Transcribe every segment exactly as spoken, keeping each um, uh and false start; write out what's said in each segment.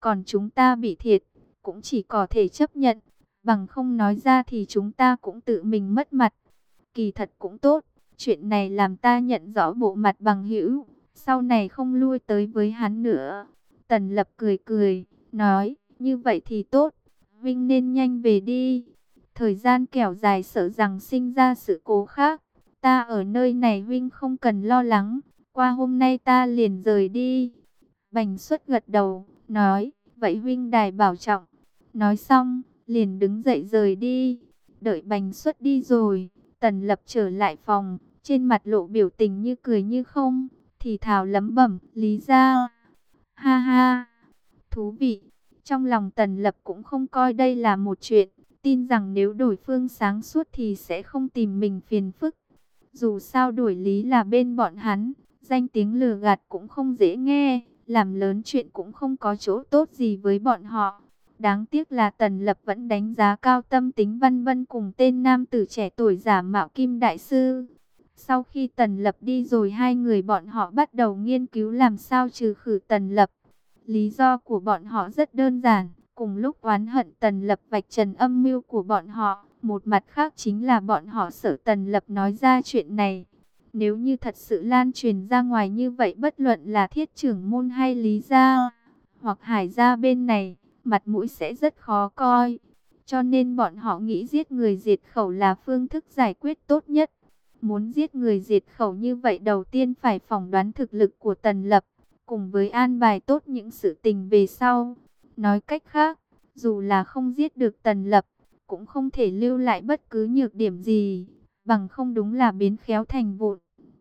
Còn chúng ta bị thiệt, cũng chỉ có thể chấp nhận. Bằng không nói ra thì chúng ta cũng tự mình mất mặt. Kỳ thật cũng tốt, chuyện này làm ta nhận rõ bộ mặt bằng hữu, sau này không lui tới với hắn nữa. Tần Lập cười cười, nói, như vậy thì tốt, Vinh nên nhanh về đi. Thời gian kẻo dài sợ rằng sinh ra sự cố khác. Ta ở nơi này Vinh không cần lo lắng, qua hôm nay ta liền rời đi. Bành Xuất gật đầu, nói, vậy Vinh đài bảo trọng. Nói xong, liền đứng dậy rời đi. Đợi Bành Xuất đi rồi, Tần Lập trở lại phòng, trên mặt lộ biểu tình như cười như không, thì thào lẩm bẩm, Lý gia. Ha ha, thú vị. Trong lòng Tần Lập cũng không coi đây là một chuyện, tin rằng nếu đối phương sáng suốt thì sẽ không tìm mình phiền phức. Dù sao đổi Lý là bên bọn hắn, danh tiếng lừa gạt cũng không dễ nghe, làm lớn chuyện cũng không có chỗ tốt gì với bọn họ. Đáng tiếc là Tần Lập vẫn đánh giá cao tâm tính Văn Vân cùng tên nam tử trẻ tuổi giả mạo Kim Đại Sư. Sau khi Tần Lập đi rồi, hai người bọn họ bắt đầu nghiên cứu làm sao trừ khử Tần Lập. Lý do của bọn họ rất đơn giản, cùng lúc oán hận Tần Lập vạch trần âm mưu của bọn họ. Một mặt khác chính là bọn họ sợ Tần Lập nói ra chuyện này. Nếu như thật sự lan truyền ra ngoài như vậy, bất luận là Thiết trưởng môn hay Lý gia hoặc Hải gia bên này, mặt mũi sẽ rất khó coi. Cho nên bọn họ nghĩ giết người diệt khẩu là phương thức giải quyết tốt nhất. Muốn giết người diệt khẩu như vậy, đầu tiên phải phỏng đoán thực lực của Tần Lập, cùng với an bài tốt những sự tình về sau. Nói cách khác, dù là không giết được Tần Lập, cũng không thể lưu lại bất cứ nhược điểm gì, bằng không đúng là biến khéo thành vụn.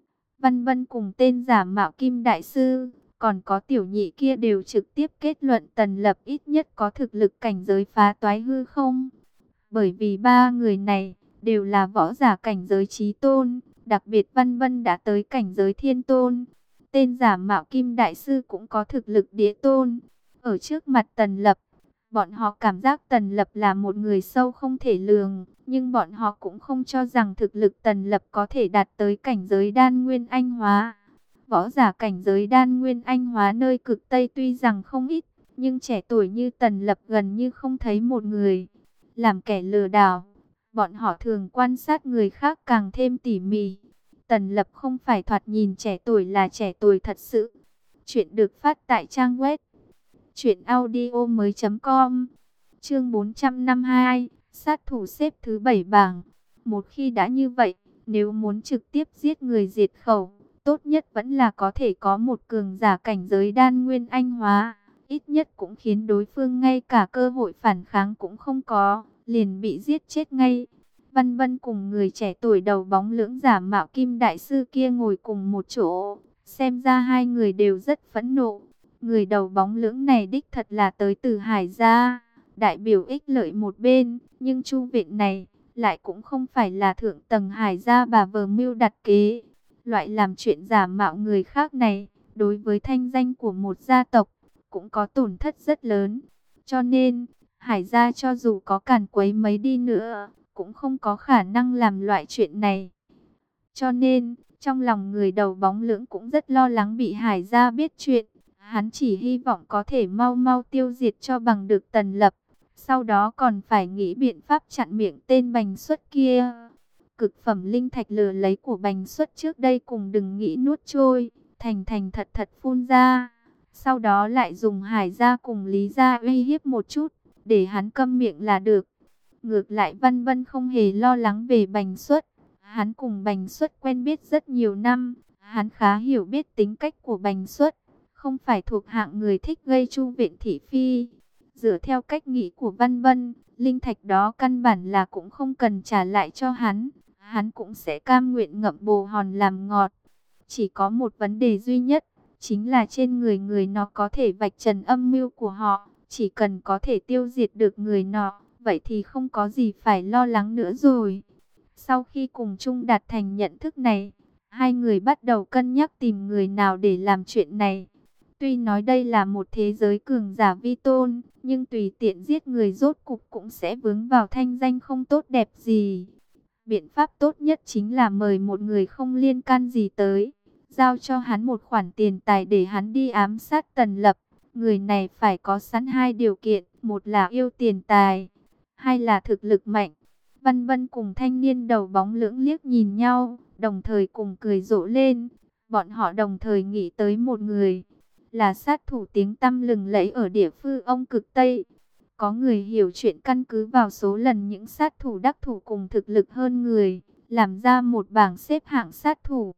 Văn Vân cùng tên giả mạo Kim Đại Sư, còn có tiểu nhị kia đều trực tiếp kết luận Tần Lập ít nhất có thực lực cảnh giới phá toái hư không. Bởi vì ba người này đều là võ giả cảnh giới chí tôn, đặc biệt Văn Vân đã tới cảnh giới thiên tôn. Tên giả mạo Kim Đại Sư cũng có thực lực địa tôn. Ở trước mặt Tần Lập, bọn họ cảm giác Tần Lập là một người sâu không thể lường, nhưng bọn họ cũng không cho rằng thực lực Tần Lập có thể đạt tới cảnh giới đan nguyên anh hóa. Võ giả cảnh giới đan nguyên anh hóa nơi cực Tây tuy rằng không ít, nhưng trẻ tuổi như Tần Lập gần như không thấy một người. Làm kẻ lừa đảo, bọn họ thường quan sát người khác càng thêm tỉ mỉ. Tần Lập không phải thoạt nhìn trẻ tuổi là trẻ tuổi thật sự. Chuyện được phát tại trang web truyện audio mới chấm com. Chương bốn trăm năm mươi hai, sát thủ xếp thứ bảy bảng. Một khi đã như vậy, nếu muốn trực tiếp giết người diệt khẩu, tốt nhất vẫn là có thể có một cường giả cảnh giới đan nguyên anh hóa, ít nhất cũng khiến đối phương ngay cả cơ hội phản kháng cũng không có, liền bị giết chết ngay. Văn Vân cùng người trẻ tuổi đầu bóng lưỡng giả mạo Kim Đại Sư kia ngồi cùng một chỗ, xem ra hai người đều rất phẫn nộ. Người đầu bóng lưỡng này đích thật là tới từ Hải gia, đại biểu ích lợi một bên, nhưng Chu Viện này lại cũng không phải là thượng tầng Hải gia bà vờ mưu đặt kế. Loại làm chuyện giả mạo người khác này, đối với thanh danh của một gia tộc, cũng có tổn thất rất lớn. Cho nên, Hải gia cho dù có càn quấy mấy đi nữa, cũng không có khả năng làm loại chuyện này. Cho nên, trong lòng người đầu bóng lưỡng cũng rất lo lắng bị Hải gia biết chuyện. Hắn chỉ hy vọng có thể mau mau tiêu diệt cho bằng được Tần Lập. Sau đó còn phải nghĩ biện pháp chặn miệng tên Bành Xuất kia. Cực phẩm linh thạch lừa lấy của Bành Xuất trước đây cùng đừng nghĩ nuốt trôi, thành thành thật thật phun ra. Sau đó lại dùng Hải gia cùng Lý gia uy hiếp một chút, để hắn câm miệng là được. Ngược lại Văn Vân không hề lo lắng về Bành Xuất. Hắn cùng Bành Xuất quen biết rất nhiều năm, hắn khá hiểu biết tính cách của Bành Xuất, không phải thuộc hạng người thích gây Chu Viện thị phi. Dựa theo cách nghĩ của Văn Vân, linh thạch đó căn bản là cũng không cần trả lại cho hắn, hắn cũng sẽ cam nguyện ngậm bồ hòn làm ngọt. Chỉ có một vấn đề duy nhất, chính là trên người người nó có thể vạch trần âm mưu của họ, chỉ cần có thể tiêu diệt được người nọ, vậy thì không có gì phải lo lắng nữa rồi. Sau khi cùng chung đạt thành nhận thức này, hai người bắt đầu cân nhắc tìm người nào để làm chuyện này. Tuy nói đây là một thế giới cường giả vi tôn, nhưng tùy tiện giết người rốt cục cũng sẽ vướng vào thanh danh không tốt đẹp gì. Biện pháp tốt nhất chính là mời một người không liên can gì tới, giao cho hắn một khoản tiền tài để hắn đi ám sát Tần Lập. Người này phải có sẵn hai điều kiện, một là yêu tiền tài, hai là thực lực mạnh. Văn Vân cùng thanh niên đầu bóng lưỡng liếc nhìn nhau, đồng thời cùng cười rộ lên. Bọn họ đồng thời nghĩ tới một người, là sát thủ tiếng tăm lừng lẫy ở địa phương ông cực Tây. Có người hiểu chuyện căn cứ vào số lần những sát thủ đắc thủ cùng thực lực hơn người, làm ra một bảng xếp hạng sát thủ.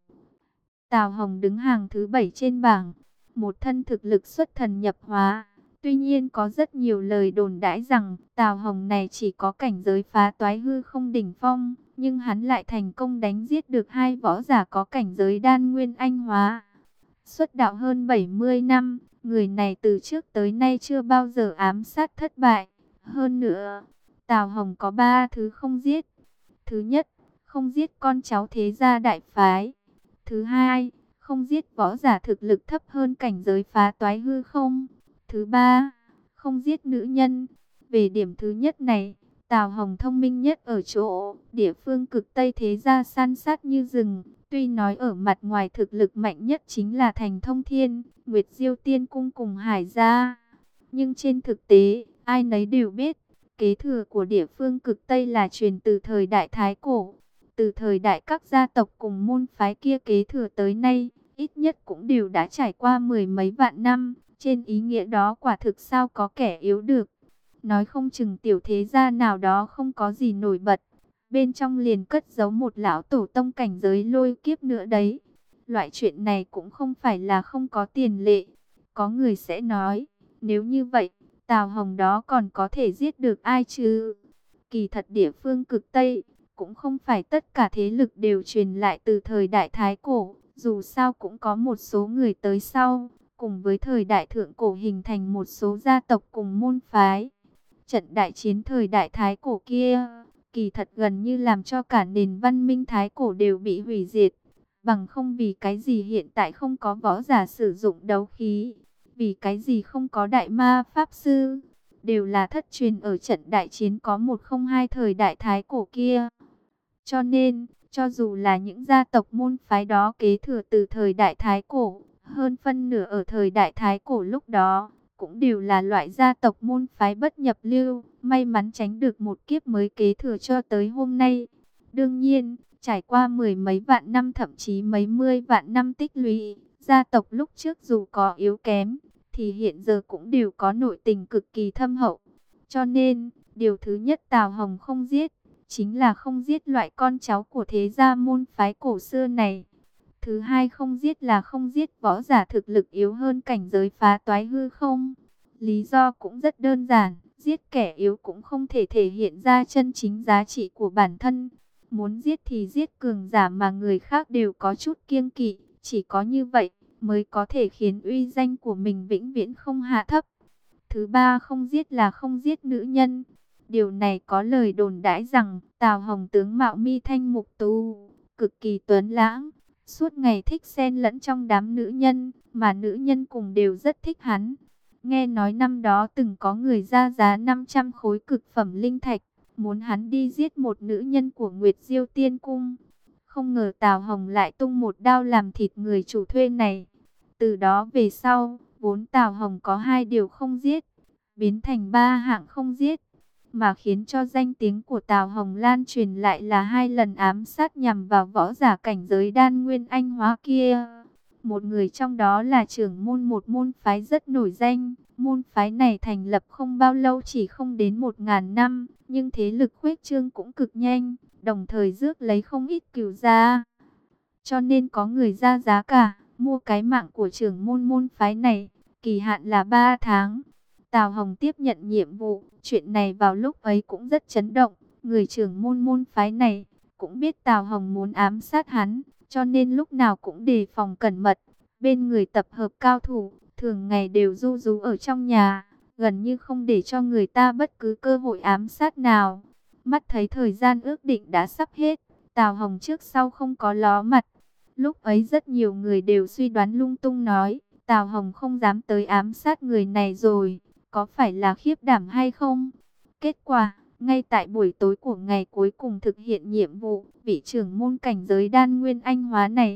Tào Hồng đứng hàng thứ bảy trên bảng, một thân thực lực xuất thần nhập hóa. Tuy nhiên có rất nhiều lời đồn đãi rằng Tào Hồng này chỉ có cảnh giới phá toái hư không đỉnh phong, nhưng hắn lại thành công đánh giết được hai võ giả có cảnh giới đan nguyên anh hóa. Xuất đạo hơn bảy mươi năm, người này từ trước tới nay chưa bao giờ ám sát thất bại. Hơn nữa, Tào Hồng có ba thứ không giết. Thứ nhất, không giết con cháu thế gia đại phái. Thứ hai, không giết võ giả thực lực thấp hơn cảnh giới phá toái hư không. Thứ ba, không giết nữ nhân. Về điểm thứ nhất này, Tào Hồng thông minh nhất ở chỗ địa phương cực Tây thế gia san sát như rừng. Tuy nói ở mặt ngoài thực lực mạnh nhất chính là Thành Thông Thiên, Nguyệt Diêu Tiên Cung cùng Hải gia, nhưng trên thực tế, ai nấy đều biết, kế thừa của địa phương cực Tây là truyền từ thời đại Thái Cổ. Từ thời đại các gia tộc cùng môn phái kia kế thừa tới nay, ít nhất cũng đều đã trải qua mười mấy vạn năm. Trên ý nghĩa đó quả thực sao có kẻ yếu được. Nói không chừng tiểu thế gia nào đó không có gì nổi bật, bên trong liền cất giấu một lão tổ tông cảnh giới lôi kiếp nữa đấy. Loại chuyện này cũng không phải là không có tiền lệ. Có người sẽ nói, nếu như vậy, Tào Hồng đó còn có thể giết được ai chứ? Kỳ thật địa phương cực Tây, cũng không phải tất cả thế lực đều truyền lại từ thời đại Thái Cổ. Dù sao cũng có một số người tới sau, cùng với thời đại Thượng Cổ hình thành một số gia tộc cùng môn phái. Trận đại chiến thời đại Thái Cổ kia, kỳ thật gần như làm cho cả nền văn minh Thái Cổ đều bị hủy diệt. Bằng không vì cái gì hiện tại không có võ giả sử dụng đấu khí, vì cái gì không có đại ma pháp sư, đều là thất truyền ở trận đại chiến có một không hai thời đại Thái Cổ kia. Cho nên, cho dù là những gia tộc môn phái đó kế thừa từ thời đại Thái Cổ, hơn phân nửa ở thời đại Thái Cổ lúc đó, cũng đều là loại gia tộc môn phái bất nhập lưu, may mắn tránh được một kiếp mới kế thừa cho tới hôm nay. Đương nhiên, trải qua mười mấy vạn năm thậm chí mấy mươi vạn năm tích lũy, gia tộc lúc trước dù có yếu kém, thì hiện giờ cũng đều có nội tình cực kỳ thâm hậu. Cho nên, điều thứ nhất Tào Hồng không giết, chính là không giết loại con cháu của thế gia môn phái cổ xưa này. Thứ hai không giết là không giết võ giả thực lực yếu hơn cảnh giới phá toái hư không. Lý do cũng rất đơn giản, giết kẻ yếu cũng không thể thể hiện ra chân chính giá trị của bản thân. Muốn giết thì giết cường giả mà người khác đều có chút kiêng kỵ, chỉ có như vậy mới có thể khiến uy danh của mình vĩnh viễn không hạ thấp. Thứ ba không giết là không giết nữ nhân. Điều này có lời đồn đãi rằng Tào Hồng tướng mạo mi thanh mục tú, cực kỳ tuấn lãng, suốt ngày thích xen lẫn trong đám nữ nhân, mà nữ nhân cùng đều rất thích hắn. Nghe nói năm đó từng có người ra giá năm trăm khối cực phẩm linh thạch, muốn hắn đi giết một nữ nhân của Nguyệt Diêu Tiên Cung. Không ngờ Tào Hồng lại tung một đao làm thịt người chủ thuê này. Từ đó về sau, vốn Tào Hồng có hai điều không giết, biến thành ba hạng không giết. Mà khiến cho danh tiếng của Tào Hồng lan truyền lại là hai lần ám sát nhằm vào võ giả cảnh giới đan nguyên anh hóa kia. Một người trong đó là trưởng môn một môn phái rất nổi danh. Môn phái này thành lập không bao lâu, chỉ không đến một ngàn năm, nhưng thế lực khuếch trương cũng cực nhanh, đồng thời rước lấy không ít cửu gia. Cho nên có người ra giá cả, mua cái mạng của trưởng môn môn phái này, kỳ hạn là ba tháng. Tào Hồng tiếp nhận nhiệm vụ, chuyện này vào lúc ấy cũng rất chấn động. Người trưởng môn môn phái này cũng biết Tào Hồng muốn ám sát hắn, cho nên lúc nào cũng đề phòng cẩn mật. Bên người tập hợp cao thủ, thường ngày đều ru rú ở trong nhà, gần như không để cho người ta bất cứ cơ hội ám sát nào. Mắt thấy thời gian ước định đã sắp hết, Tào Hồng trước sau không có ló mặt. Lúc ấy rất nhiều người đều suy đoán lung tung nói, Tào Hồng không dám tới ám sát người này rồi, có phải là khiếp đảm hay không? Kết quả, ngay tại buổi tối của ngày cuối cùng thực hiện nhiệm vụ, vị trưởng môn cảnh giới đan nguyên anh hóa này,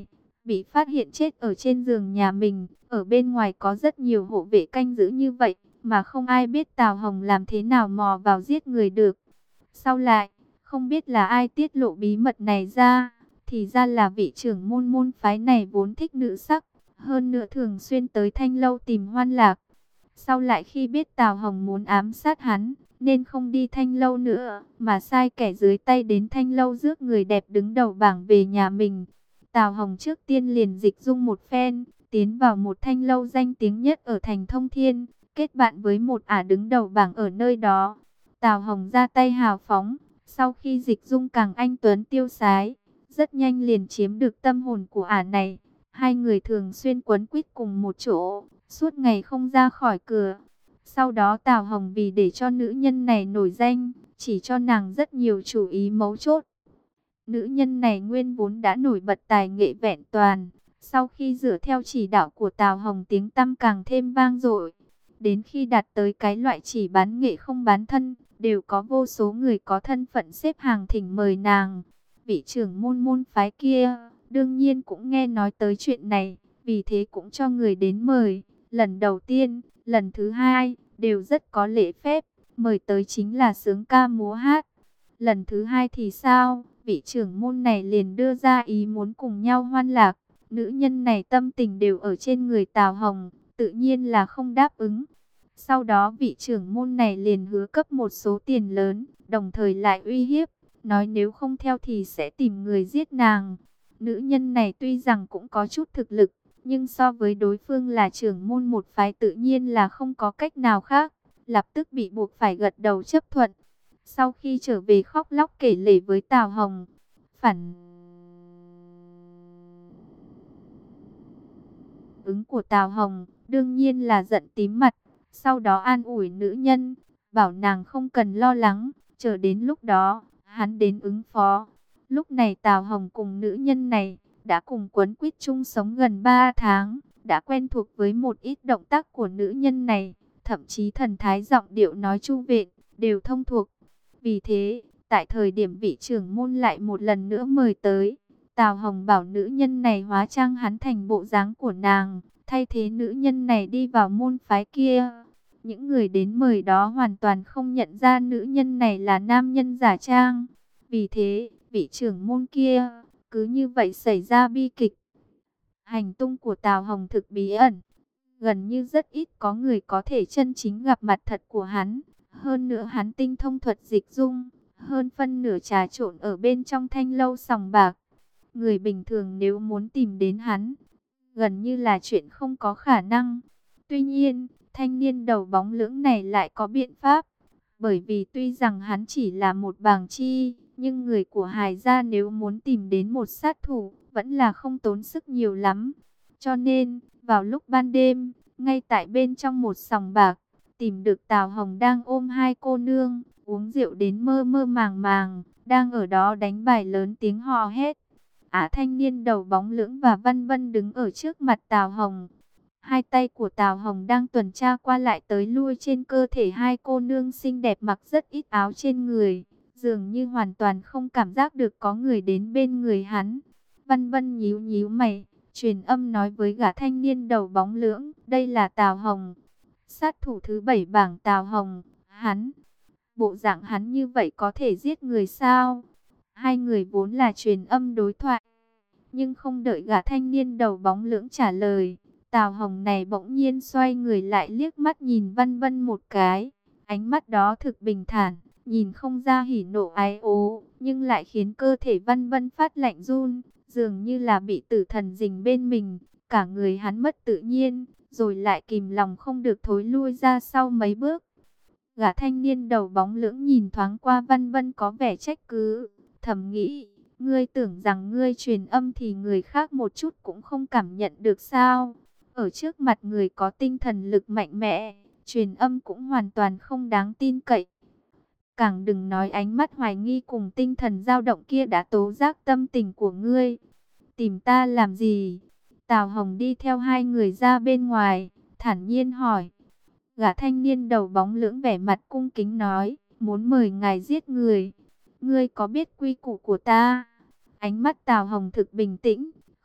bị phát hiện chết ở trên giường nhà mình. Ở bên ngoài có rất nhiều hộ vệ canh giữ như vậy, mà không ai biết Tào Hồng làm thế nào mò vào giết người được. Sau lại, không biết là ai tiết lộ bí mật này ra, thì ra là vị trưởng môn môn phái này vốn thích nữ sắc, hơn nữa thường xuyên tới Thanh Lâu tìm Hoan Lạc. Sau lại khi biết Tào Hồng muốn ám sát hắn, nên không đi Thanh Lâu nữa, mà sai kẻ dưới tay đến Thanh Lâu rước người đẹp đứng đầu bảng về nhà mình. Tào Hồng trước tiên liền dịch dung một phen, tiến vào một Thanh Lâu danh tiếng nhất ở thành Thông Thiên, kết bạn với một ả đứng đầu bảng ở nơi đó. Tào Hồng ra tay hào phóng, sau khi dịch dung càng anh tuấn tiêu sái, rất nhanh liền chiếm được tâm hồn của ả này. Hai người thường xuyên quấn quýt cùng một chỗ, suốt ngày không ra khỏi cửa. Sau đó Tào Hồng vì để cho nữ nhân này nổi danh, chỉ cho nàng rất nhiều chủ ý mấu chốt. Nữ nhân này nguyên vốn đã nổi bật tài nghệ vẹn toàn, sau khi dựa theo chỉ đạo của Tào Hồng tiếng tăm càng thêm vang dội. Đến khi đạt tới cái loại chỉ bán nghệ không bán thân, đều có vô số người có thân phận xếp hàng thỉnh mời nàng. Vị trưởng môn môn phái kia, đương nhiên cũng nghe nói tới chuyện này, vì thế cũng cho người đến mời. Lần đầu tiên, lần thứ hai, đều rất có lễ phép, mời tới chính là sướng ca múa hát. Lần thứ hai thì sao? Vị trưởng môn này liền đưa ra ý muốn cùng nhau hoan lạc. Nữ nhân này tâm tình đều ở trên người Tào Hồng, tự nhiên là không đáp ứng. Sau đó vị trưởng môn này liền hứa cấp một số tiền lớn, đồng thời lại uy hiếp, nói nếu không theo thì sẽ tìm người giết nàng. Nữ nhân này tuy rằng cũng có chút thực lực, nhưng so với đối phương là trưởng môn một phái tự nhiên là không có cách nào khác, lập tức bị buộc phải gật đầu chấp thuận. Sau khi trở về khóc lóc kể lể với Tào Hồng, phản ứng của Tào Hồng đương nhiên là giận tím mặt, sau đó an ủi nữ nhân, bảo nàng không cần lo lắng, chờ đến lúc đó, hắn đến ứng phó. Lúc này Tào Hồng cùng nữ nhân này đã cùng quấn quýt chung sống gần ba tháng, đã quen thuộc với một ít động tác của nữ nhân này, thậm chí thần thái giọng điệu nói chu vện, đều thông thuộc. Vì thế, tại thời điểm vị trưởng môn lại một lần nữa mời tới, Tào Hồng bảo nữ nhân này hóa trang hắn thành bộ dáng của nàng, thay thế nữ nhân này đi vào môn phái kia. Những người đến mời đó hoàn toàn không nhận ra nữ nhân này là nam nhân giả trang. Vì thế, vị trưởng môn kia cứ như vậy xảy ra bi kịch. Hành tung của Tào Hồng thực bí ẩn, gần như rất ít có người có thể chân chính gặp mặt thật của hắn. Hơn nữa hắn tinh thông thuật dịch dung, hơn phân nửa trà trộn ở bên trong Thanh Lâu sòng bạc. Người bình thường nếu muốn tìm đến hắn, gần như là chuyện không có khả năng. Tuy nhiên, thanh niên đầu bóng lưỡng này lại có biện pháp. Bởi vì tuy rằng hắn chỉ là một bàng chi, nhưng người của Hài gia nếu muốn tìm đến một sát thủ, vẫn là không tốn sức nhiều lắm. Cho nên, vào lúc ban đêm, ngay tại bên trong một sòng bạc, tìm được Tào Hồng đang ôm hai cô nương, uống rượu đến mơ mơ màng màng, đang ở đó đánh bài lớn tiếng hò hét. Ả thanh niên đầu bóng lưỡng và Văn Vân đứng ở trước mặt Tào Hồng. Hai tay của Tào Hồng đang tuần tra qua lại tới lui trên cơ thể hai cô nương xinh đẹp mặc rất ít áo trên người, dường như hoàn toàn không cảm giác được có người đến bên người hắn. Văn Vân nhíu nhíu mày, truyền âm nói với gã thanh niên đầu bóng lưỡng, đây là Tào Hồng, sát thủ thứ bảy bảng Tào Hồng. Hắn, bộ dạng hắn như vậy có thể giết người sao? Hai người vốn là truyền âm đối thoại, nhưng không đợi gã thanh niên đầu bóng lưỡng trả lời, Tào Hồng này bỗng nhiên xoay người lại liếc mắt nhìn Văn Vân một cái. Ánh mắt đó thực bình thản, nhìn không ra hỉ nộ ái ố, nhưng lại khiến cơ thể Văn Vân phát lạnh run, dường như là bị tử thần rình bên mình. Cả người hắn mất tự nhiên, rồi lại kìm lòng không được thối lui ra sau mấy bước. Gã thanh niên đầu bóng lưỡng nhìn thoáng qua Văn Vân có vẻ trách cứ, thầm nghĩ, ngươi tưởng rằng ngươi truyền âm thì người khác một chút cũng không cảm nhận được sao? Ở trước mặt người có tinh thần lực mạnh mẽ, truyền âm cũng hoàn toàn không đáng tin cậy. Càng đừng nói ánh mắt hoài nghi cùng tinh thần dao động kia đã tố giác tâm tình của ngươi. Tìm ta làm gì? Tào Hồng đi theo hai người ra bên ngoài, thản nhiên hỏi. Gã thanh niên đầu bóng lưỡng vẻ mặt cung kính nói, muốn mời ngài giết người. Ngươi có biết quy củ của ta? Ánh mắt Tào Hồng thực bình tĩnh,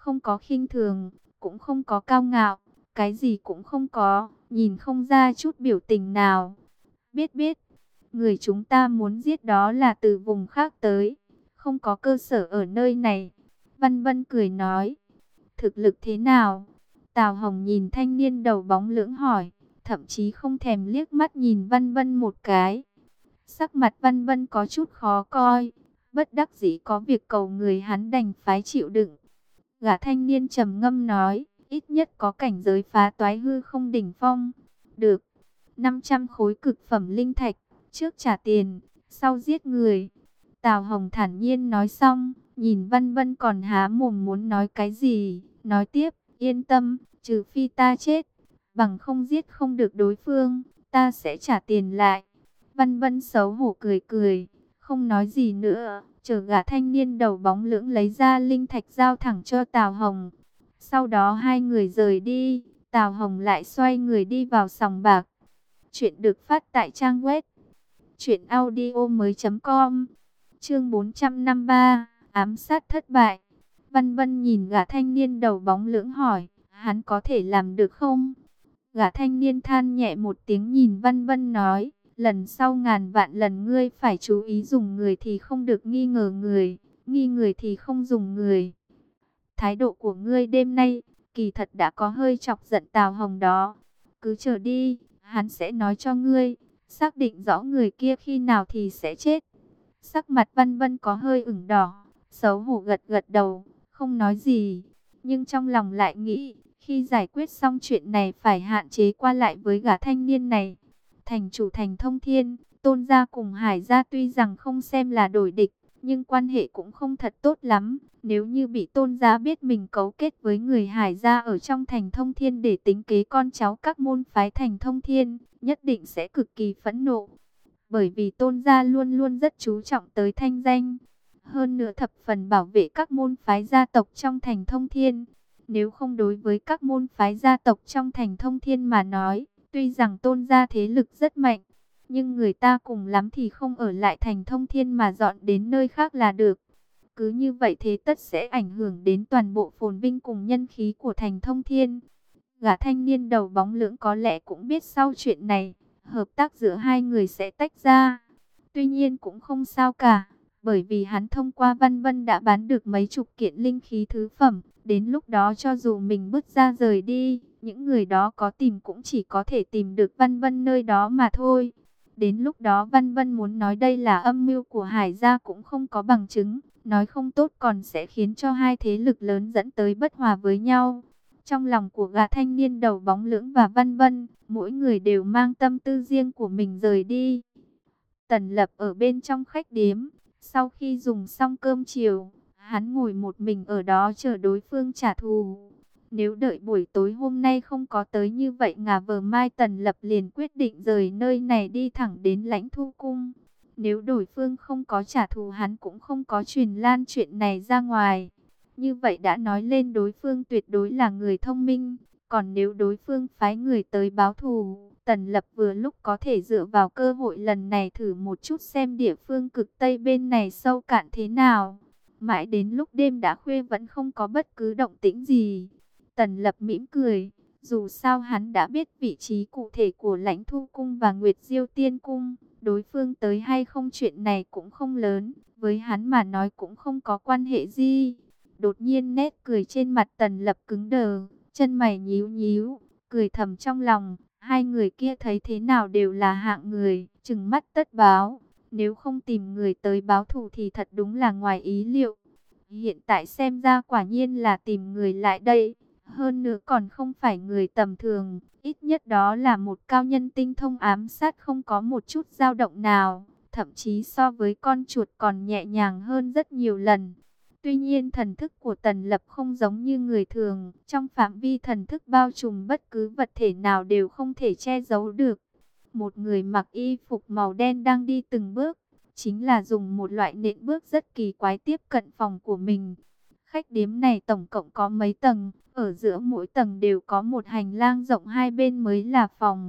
không có khinh thường, cũng không có cao ngạo, cái gì cũng không có, nhìn không ra chút biểu tình nào. Biết biết, người chúng ta muốn giết đó là từ vùng khác tới, không có cơ sở ở nơi này. Văn Vân cười nói, thực lực thế nào? Tào Hồng nhìn thanh niên đầu bóng lưỡng hỏi, thậm chí không thèm liếc mắt nhìn Văn Vân một cái. Sắc mặt Văn Vân có chút khó coi, bất đắc dĩ có việc cầu người hắn đành phái chịu đựng. Gã thanh niên trầm ngâm nói, ít nhất có cảnh giới phá toái hư không đỉnh phong. Được, năm trăm khối cực phẩm linh thạch, trước trả tiền, sau giết người. Tào Hồng thản nhiên nói xong, nhìn Văn Vân còn há mồm muốn nói cái gì, nói tiếp, yên tâm, trừ phi ta chết, bằng không giết không được đối phương, ta sẽ trả tiền lại. Văn Vân xấu hổ cười cười, không nói gì nữa, chờ gã thanh niên đầu bóng lưỡng lấy ra linh thạch giao thẳng cho Tào Hồng. Sau đó hai người rời đi, Tào Hồng lại xoay người đi vào sòng bạc. Chuyện được phát tại trang web truyện audio mới chấm com. Chương bốn trăm năm mươi ba, ám sát thất bại. Văn Vân nhìn gã thanh niên đầu bóng lưỡng hỏi, hắn có thể làm được không? Gã thanh niên than nhẹ một tiếng nhìn Văn Vân nói, lần sau ngàn vạn lần ngươi phải chú ý dùng người thì không được nghi ngờ người, nghi người thì không dùng người. Thái độ của ngươi đêm nay, kỳ thật đã có hơi chọc giận Tào Hồng đó. Cứ chờ đi, hắn sẽ nói cho ngươi, xác định rõ người kia khi nào thì sẽ chết. Sắc mặt Văn Vân có hơi ửng đỏ, xấu hổ gật gật đầu, không nói gì. Nhưng trong lòng lại nghĩ, khi giải quyết xong chuyện này phải hạn chế qua lại với gã thanh niên này. Thành chủ thành Thông Thiên, Tôn gia cùng Hải gia tuy rằng không xem là đối địch, nhưng quan hệ cũng không thật tốt lắm. Nếu như bị Tôn gia biết mình cấu kết với người Hải gia ở trong thành Thông Thiên để tính kế con cháu các môn phái thành Thông Thiên, nhất định sẽ cực kỳ phẫn nộ. Bởi vì Tôn gia luôn luôn rất chú trọng tới thanh danh, hơn nữa thập phần bảo vệ các môn phái gia tộc trong thành Thông Thiên. Nếu không đối với các môn phái gia tộc trong thành Thông Thiên mà nói, tuy rằng Tôn gia thế lực rất mạnh, nhưng người ta cùng lắm thì không ở lại thành Thông Thiên mà dọn đến nơi khác là được. Cứ như vậy thế tất sẽ ảnh hưởng đến toàn bộ phồn vinh cùng nhân khí của thành Thông Thiên. Gã thanh niên đầu bóng lưỡng có lẽ cũng biết sau chuyện này, hợp tác giữa hai người sẽ tách ra. Tuy nhiên cũng không sao cả, bởi vì hắn thông qua Văn Vân đã bán được mấy chục kiện linh khí thứ phẩm. Đến lúc đó cho dù mình bước ra rời đi, những người đó có tìm cũng chỉ có thể tìm được Văn Vân nơi đó mà thôi. Đến lúc đó Văn Vân muốn nói đây là âm mưu của Hải gia cũng không có bằng chứng, nói không tốt còn sẽ khiến cho hai thế lực lớn dẫn tới bất hòa với nhau. Trong lòng của gã thanh niên đầu bóng lưỡng và Văn Vân, mỗi người đều mang tâm tư riêng của mình rời đi. Tần Lập ở bên trong khách điếm, sau khi dùng xong cơm chiều, hắn ngồi một mình ở đó chờ đối phương trả thù. Nếu đợi buổi tối hôm nay không có tới như vậy ngà vờ mai Tần Lập liền quyết định rời nơi này đi thẳng đến Lãnh Thu Cung. Nếu đối phương không có trả thù hắn cũng không có truyền lan chuyện này ra ngoài. Như vậy đã nói lên đối phương tuyệt đối là người thông minh. Còn nếu đối phương phái người tới báo thù, Tần Lập vừa lúc có thể dựa vào cơ hội lần này thử một chút xem địa phương cực Tây bên này sâu cạn thế nào. Mãi đến lúc đêm đã khuya vẫn không có bất cứ động tĩnh gì. Tần Lập mỉm cười, dù sao hắn đã biết vị trí cụ thể của Lãnh Thu Cung và Nguyệt Diêu Tiên Cung. Đối phương tới hay không chuyện này cũng không lớn, với hắn mà nói cũng không có quan hệ gì. Đột nhiên nét cười trên mặt Tần Lập cứng đờ, chân mày nhíu nhíu, cười thầm trong lòng. Hai người kia thấy thế nào đều là hạng người, trừng mắt tất báo. Nếu không tìm người tới báo thù thì thật đúng là ngoài ý liệu. Hiện tại xem ra quả nhiên là tìm người lại đây. Hơn nữa còn không phải người tầm thường. Ít nhất đó là một cao nhân tinh thông ám sát không có một chút dao động nào. Thậm chí so với con chuột còn nhẹ nhàng hơn rất nhiều lần. Tuy nhiên thần thức của Tần Lập không giống như người thường. Trong phạm vi thần thức bao trùm bất cứ vật thể nào đều không thể che giấu được. Một người mặc y phục màu đen đang đi từng bước. Chính là dùng một loại nện bước rất kỳ quái tiếp cận phòng của mình. Khách điếm này tổng cộng có mấy tầng. Ở giữa mỗi tầng đều có một hành lang rộng hai bên mới là phòng.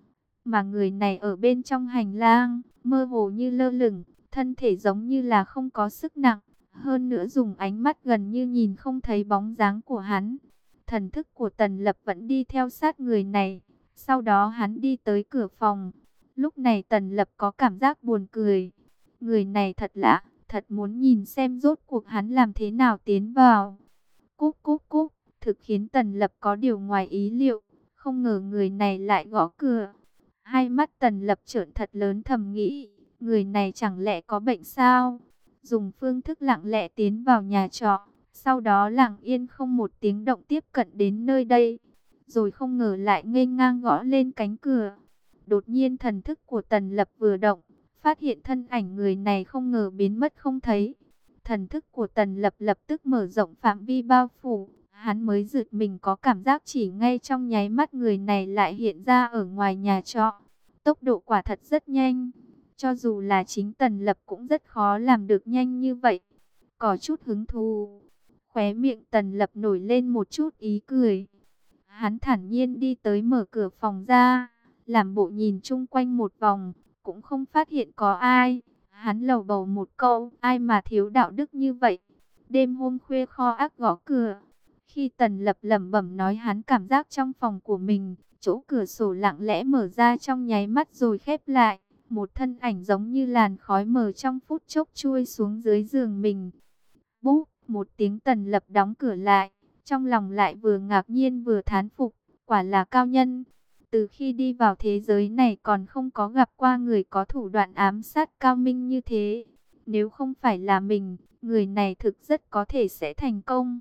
Mà người này ở bên trong hành lang, mơ hồ như lơ lửng, thân thể giống như là không có sức nặng. hơn nữa dùng ánh mắt gần như nhìn không thấy bóng dáng của hắn. Thần thức của Tần Lập vẫn đi theo sát người này. Sau đó hắn đi tới cửa phòng. Lúc này Tần Lập có cảm giác buồn cười. Người này thật lạ, thật muốn nhìn xem rốt cuộc hắn làm thế nào tiến vào. Cúc cúc cúc, thực khiến Tần Lập có điều ngoài ý liệu. Không ngờ người này lại gõ cửa. Hai mắt Tần Lập trợn thật lớn thầm nghĩ, người này chẳng lẽ có bệnh sao? Dùng phương thức lặng lẽ tiến vào nhà trọ, sau đó lặng yên không một tiếng động tiếp cận đến nơi đây. Rồi không ngờ lại nghênh ngang gõ lên cánh cửa. Đột nhiên thần thức của Tần Lập vừa động, phát hiện thân ảnh người này không ngờ biến mất không thấy. Thần thức của Tần Lập lập tức mở rộng phạm vi bao phủ. Hắn mới giật mình có cảm giác chỉ ngay trong nháy mắt người này lại hiện ra ở ngoài nhà trọ. Tốc độ quả thật rất nhanh. Cho dù là chính Tần Lập cũng rất khó làm được nhanh như vậy. Có chút hứng thú. Khóe miệng Tần Lập nổi lên một chút ý cười. Hắn thản nhiên đi tới mở cửa phòng ra. Làm bộ nhìn chung quanh một vòng. Cũng không phát hiện có ai. Hắn lầu bầu một câu. Ai mà thiếu đạo đức như vậy. Đêm hôm khuya kho ác gõ cửa. Khi Tần Lập lẩm bẩm nói hắn cảm giác trong phòng của mình, chỗ cửa sổ lặng lẽ mở ra trong nháy mắt rồi khép lại. Một thân ảnh giống như làn khói mờ trong phút chốc chui xuống dưới giường mình. Búp, một tiếng Tần Lập đóng cửa lại. Trong lòng lại vừa ngạc nhiên vừa thán phục, quả là cao nhân. Từ khi đi vào thế giới này còn không có gặp qua người có thủ đoạn ám sát cao minh như thế. Nếu không phải là mình, người này thực rất có thể sẽ thành công.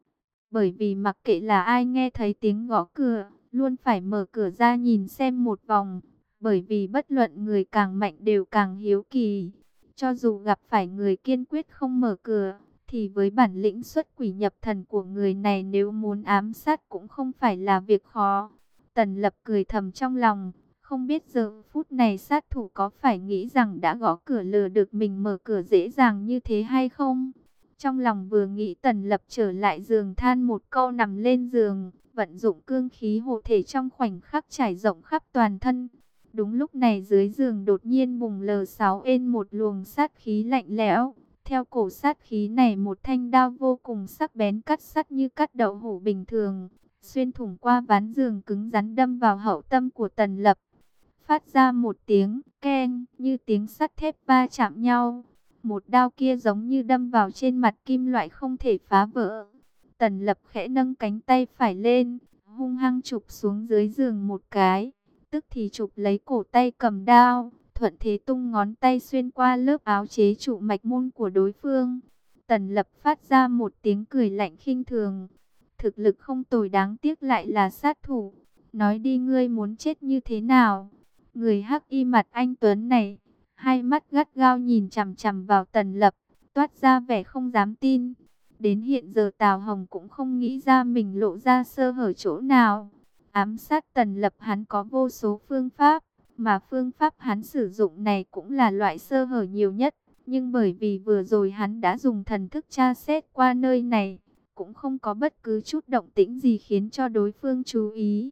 Bởi vì mặc kệ là ai nghe thấy tiếng gõ cửa, luôn phải mở cửa ra nhìn xem một vòng. Bởi vì bất luận người càng mạnh đều càng hiếu kỳ. Cho dù gặp phải người kiên quyết không mở cửa, thì với bản lĩnh xuất quỷ nhập thần của người này nếu muốn ám sát cũng không phải là việc khó. Tần Lập cười thầm trong lòng, không biết giờ phút này sát thủ có phải nghĩ rằng đã gõ cửa lừa được mình mở cửa dễ dàng như thế hay không? Trong lòng vừa nghĩ Tần Lập trở lại giường than một câu nằm lên giường, vận dụng cương khí hộ thể trong khoảnh khắc trải rộng khắp toàn thân. Đúng lúc này dưới giường đột nhiên bùng lờ sáu ên một luồng sát khí lạnh lẽo. Theo cổ sát khí này một thanh đao vô cùng sắc bén cắt sắt như cắt đậu hũ bình thường. Xuyên thủng qua ván giường cứng rắn đâm vào hậu tâm của Tần Lập. Phát ra một tiếng keng như tiếng sắt thép va chạm nhau. Một đao kia giống như đâm vào trên mặt kim loại không thể phá vỡ. Tần Lập khẽ nâng cánh tay phải lên, hung hăng chụp xuống dưới giường một cái. Tức thì chụp lấy cổ tay cầm đao, thuận thế tung ngón tay xuyên qua lớp áo chế trụ mạch môn của đối phương. Tần Lập phát ra một tiếng cười lạnh khinh thường. Thực lực không tồi đáng tiếc lại là sát thủ. Nói đi ngươi muốn chết như thế nào? Người hắc y mặt anh tuấn này, hai mắt gắt gao nhìn chằm chằm vào Tần Lập, toát ra vẻ không dám tin. Đến hiện giờ Tào Hồng cũng không nghĩ ra mình lộ ra sơ hở chỗ nào. Ám sát Tần Lập hắn có vô số phương pháp, mà phương pháp hắn sử dụng này cũng là loại sơ hở nhiều nhất. Nhưng bởi vì vừa rồi hắn đã dùng thần thức tra xét qua nơi này, cũng không có bất cứ chút động tĩnh gì khiến cho đối phương chú ý.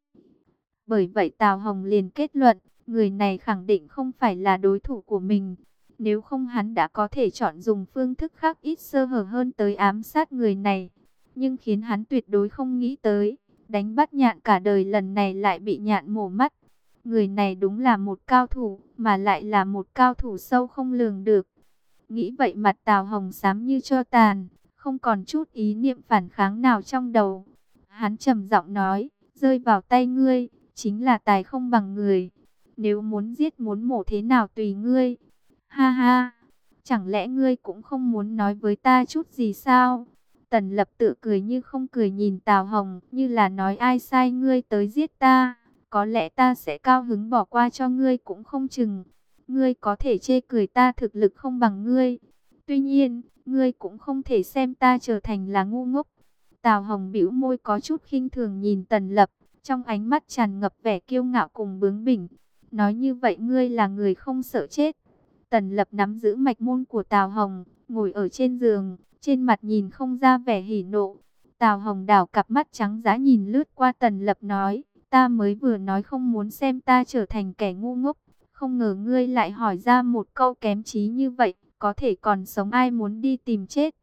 Bởi vậy Tào Hồng liền kết luận, người này khẳng định không phải là đối thủ của mình. Nếu không hắn đã có thể chọn dùng phương thức khác ít sơ hở hơn tới ám sát người này. Nhưng khiến hắn tuyệt đối không nghĩ tới, đánh bắt nhạn cả đời lần này lại bị nhạn mổ mắt. Người này đúng là một cao thủ, mà lại là một cao thủ sâu không lường được. Nghĩ vậy mặt Tào Hồng xám như tro tàn, không còn chút ý niệm phản kháng nào trong đầu. Hắn trầm giọng nói, rơi vào tay ngươi, chính là tài không bằng người. Nếu muốn giết muốn mổ thế nào tùy ngươi. Ha ha, chẳng lẽ ngươi cũng không muốn nói với ta chút gì sao? Tần Lập tự cười như không cười nhìn Tào Hồng, như là nói ai sai ngươi tới giết ta. Có lẽ ta sẽ cao hứng bỏ qua cho ngươi cũng không chừng. Ngươi có thể chê cười ta thực lực không bằng ngươi. Tuy nhiên, ngươi cũng không thể xem ta trở thành là ngu ngốc. Tào Hồng bĩu môi có chút khinh thường nhìn Tần Lập, trong ánh mắt tràn ngập vẻ kiêu ngạo cùng bướng bỉnh. Nói như vậy ngươi là người không sợ chết. Tần Lập nắm giữ mạch môn của Tào Hồng, ngồi ở trên giường, trên mặt nhìn không ra vẻ hỉ nộ. Tào Hồng đảo cặp mắt trắng dã nhìn lướt qua Tần Lập nói, ta mới vừa nói không muốn xem ta trở thành kẻ ngu ngốc. Không ngờ ngươi lại hỏi ra một câu kém trí như vậy, có thể còn sống ai muốn đi tìm chết.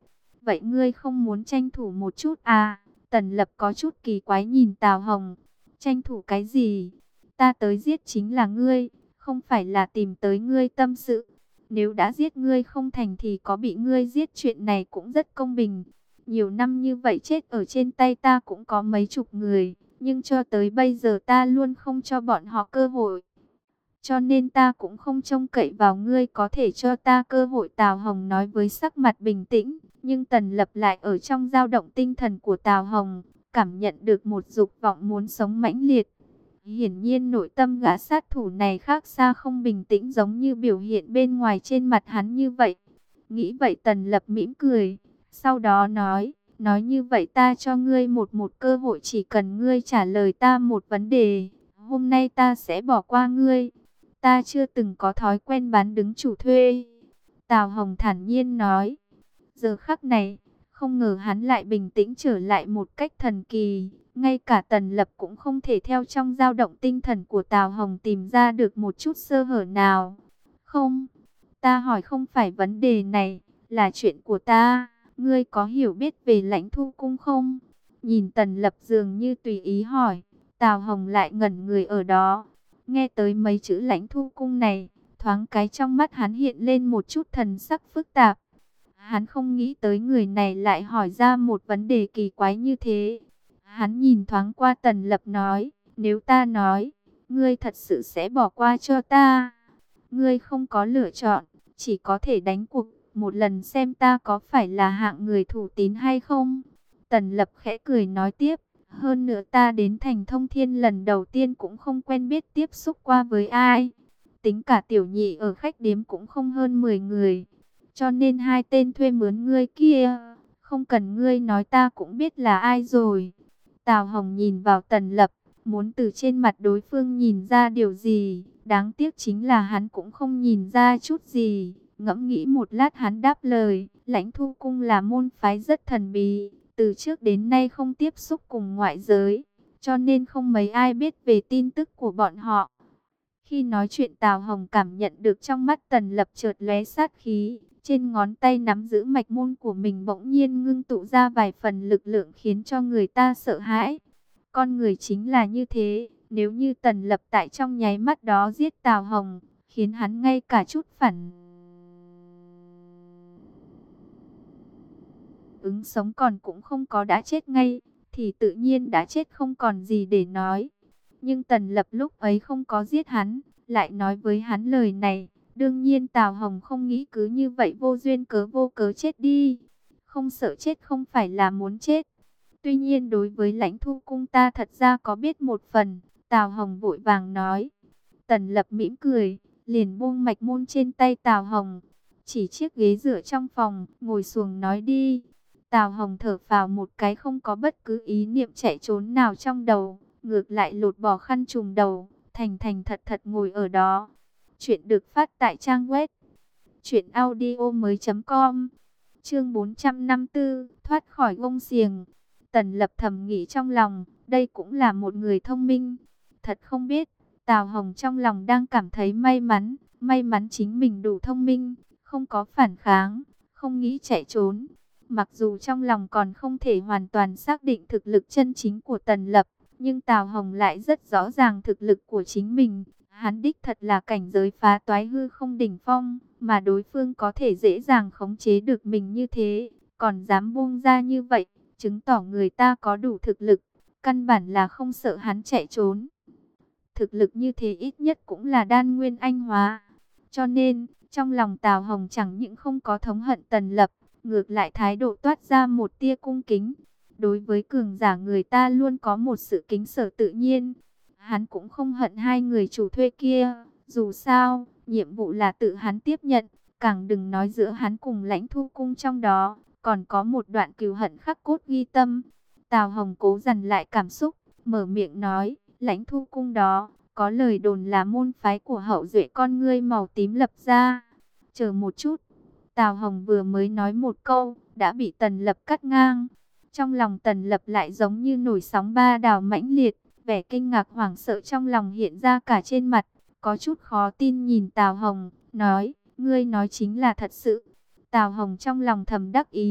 vậy ngươi không muốn tranh thủ một chút à? Tần Lập có chút kỳ quái nhìn Tào Hồng. Tranh thủ cái gì? Ta tới giết chính là ngươi, không phải là tìm tới ngươi tâm sự. Nếu đã giết ngươi không thành thì có bị ngươi giết, chuyện này cũng rất công bình. Nhiều năm như vậy chết ở trên tay ta cũng có mấy chục người, nhưng cho tới bây giờ ta luôn không cho bọn họ cơ hội. Cho nên ta cũng không trông cậy vào ngươi có thể cho ta cơ hội, Tào Hồng nói với sắc mặt bình tĩnh. Nhưng Tần Lập lại ở trong dao động tinh thần của Tào Hồng, cảm nhận được một dục vọng muốn sống mãnh liệt. Hiển nhiên nội tâm gã sát thủ này khác xa không bình tĩnh giống như biểu hiện bên ngoài trên mặt hắn như vậy. Nghĩ vậy Tần Lập mỉm cười, sau đó nói, nói như vậy ta cho ngươi một một cơ hội, chỉ cần ngươi trả lời ta một vấn đề, hôm nay ta sẽ bỏ qua ngươi. Ta chưa từng có thói quen bán đứng chủ thuê. Tào Hồng thản nhiên nói. Giờ khắc này, không ngờ hắn lại bình tĩnh trở lại một cách thần kỳ. Ngay cả Tần Lập cũng không thể theo trong dao động tinh thần của Tào Hồng tìm ra được một chút sơ hở nào. Không, ta hỏi không phải vấn đề này, là chuyện của ta. Ngươi có hiểu biết về Lãnh Thu Cung không? Nhìn Tần Lập dường như tùy ý hỏi, Tào Hồng lại ngẩn người ở đó. Nghe tới mấy chữ Lãnh Thu Cung này, thoáng cái trong mắt hắn hiện lên một chút thần sắc phức tạp. Hắn không nghĩ tới người này lại hỏi ra một vấn đề kỳ quái như thế. Hắn nhìn thoáng qua Tần Lập nói, nếu ta nói, ngươi thật sự sẽ bỏ qua cho ta. Ngươi không có lựa chọn, chỉ có thể đánh cuộc một lần xem ta có phải là hạng người thủ tín hay không. Tần Lập khẽ cười nói tiếp, hơn nữa ta đến thành Thông Thiên lần đầu tiên cũng không quen biết tiếp xúc qua với ai. Tính cả tiểu nhị ở khách điếm cũng không hơn mười người. Cho nên hai tên thuê mướn ngươi kia, không cần ngươi nói ta cũng biết là ai rồi. Tào Hồng nhìn vào Tần Lập, muốn từ trên mặt đối phương nhìn ra điều gì. Đáng tiếc chính là hắn cũng không nhìn ra chút gì. Ngẫm nghĩ một lát hắn đáp lời, Lãnh Thu Cung là môn phái rất thần bí, từ trước đến nay không tiếp xúc cùng ngoại giới, cho nên không mấy ai biết về tin tức của bọn họ. Khi nói chuyện Tào Hồng cảm nhận được trong mắt Tần Lập chợt lóe sát khí, trên ngón tay nắm giữ mạch môn của mình bỗng nhiên ngưng tụ ra vài phần lực lượng khiến cho người ta sợ hãi. Con người chính là như thế, nếu như Tần Lập tại trong nháy mắt đó giết Tào Hồng, khiến hắn ngay cả chút phản ứng sống còn cũng không có đã chết ngay, thì tự nhiên đã chết không còn gì để nói. Nhưng Tần Lập lúc ấy không có giết hắn, lại nói với hắn lời này. Đương nhiên Tào Hồng không nghĩ cứ như vậy vô duyên cớ vô cớ chết đi. Không sợ chết không phải là muốn chết. Tuy nhiên đối với Lãnh Thu Cung ta thật ra có biết một phần. Tào Hồng vội vàng nói. Tần Lập mỉm cười, liền buông mạch môn trên tay Tào Hồng. Chỉ chiếc ghế dựa trong phòng, ngồi xuồng nói đi. Tào Hồng thở phào một cái, không có bất cứ ý niệm chạy trốn nào trong đầu. Ngược lại lột bỏ khăn trùm đầu, thành thành thật thật ngồi ở đó. Chuyện được phát tại trang web truyện audio mới chấm com. Chương bốn trăm năm mươi tư, thoát khỏi gông xiềng. Tần Lập thầm nghĩ trong lòng, đây cũng là một người thông minh. Thật không biết, Tào Hồng trong lòng đang cảm thấy may mắn, may mắn chính mình đủ thông minh, không có phản kháng, không nghĩ chạy trốn. Mặc dù trong lòng còn không thể hoàn toàn xác định thực lực chân chính của Tần Lập, nhưng Tào Hồng lại rất rõ ràng thực lực của chính mình. Hắn đích thật là cảnh giới phá toái hư không đỉnh phong, mà đối phương có thể dễ dàng khống chế được mình như thế, còn dám buông ra như vậy, chứng tỏ người ta có đủ thực lực, căn bản là không sợ hắn chạy trốn. Thực lực như thế ít nhất cũng là đan nguyên anh hóa, cho nên trong lòng Tào Hồng chẳng những không có thống hận Tần Lập, ngược lại thái độ toát ra một tia cung kính. Đối với cường giả người ta luôn có một sự kính sợ tự nhiên. Hắn cũng không hận hai người chủ thuê kia, dù sao, nhiệm vụ là tự hắn tiếp nhận, càng đừng nói giữa hắn cùng Lãnh Thu Cung trong đó, còn có một đoạn cừu hận khắc cốt ghi tâm. Tào Hồng cố dằn lại cảm xúc, mở miệng nói, Lãnh Thu Cung đó, có lời đồn là môn phái của hậu duệ con ngươi màu tím lập ra. Chờ một chút, Tào Hồng vừa mới nói một câu, đã bị Tần Lập cắt ngang. Trong lòng Tần Lập lại giống như nổi sóng ba đào mãnh liệt. Vẻ kinh ngạc hoảng sợ trong lòng hiện ra cả trên mặt, có chút khó tin nhìn Tào Hồng, nói, ngươi nói chính là thật sự. Tào Hồng trong lòng thầm đắc ý,